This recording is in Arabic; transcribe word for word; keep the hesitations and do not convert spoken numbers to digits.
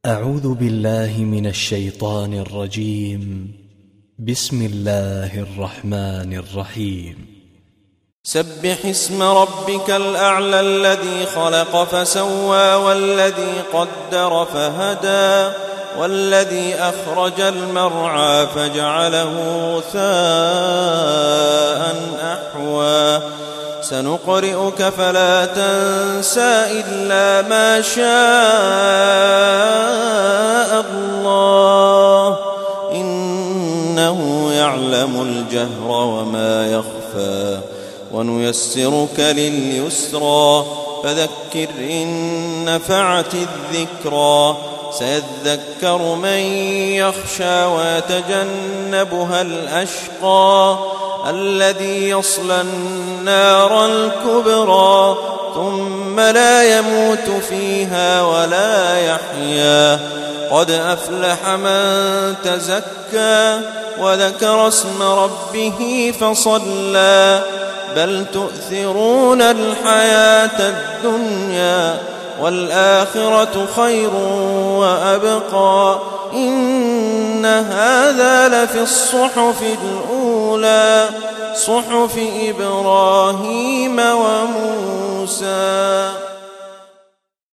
أعوذ بالله من الشيطان الرجيم. بسم الله الرحمن الرحيم. سبح اسم ربك الأعلى الذي خلق فسوى والذي قدر فهدى والذي أخرج المرعى فجعله غثاء أحوى سنقرئك فلا تنسى إلا ما شاء الله إنه يعلم الجهر وما يخفى ونيسرك لليسرى فذكر إن نفعت الذكرى سيذكر من يخشى ويتجنبها الأشقى الذي يصلى النار الكبرى ثم لا يموت فيها ولا يحيا قد أفلح من تزكى وذكر اسم ربه فصلى بل تؤثرون الحياة الدنيا والآخرة خير وأبقى إن هذا لفي الصحف الأولى صحف إبراهيم وموسى.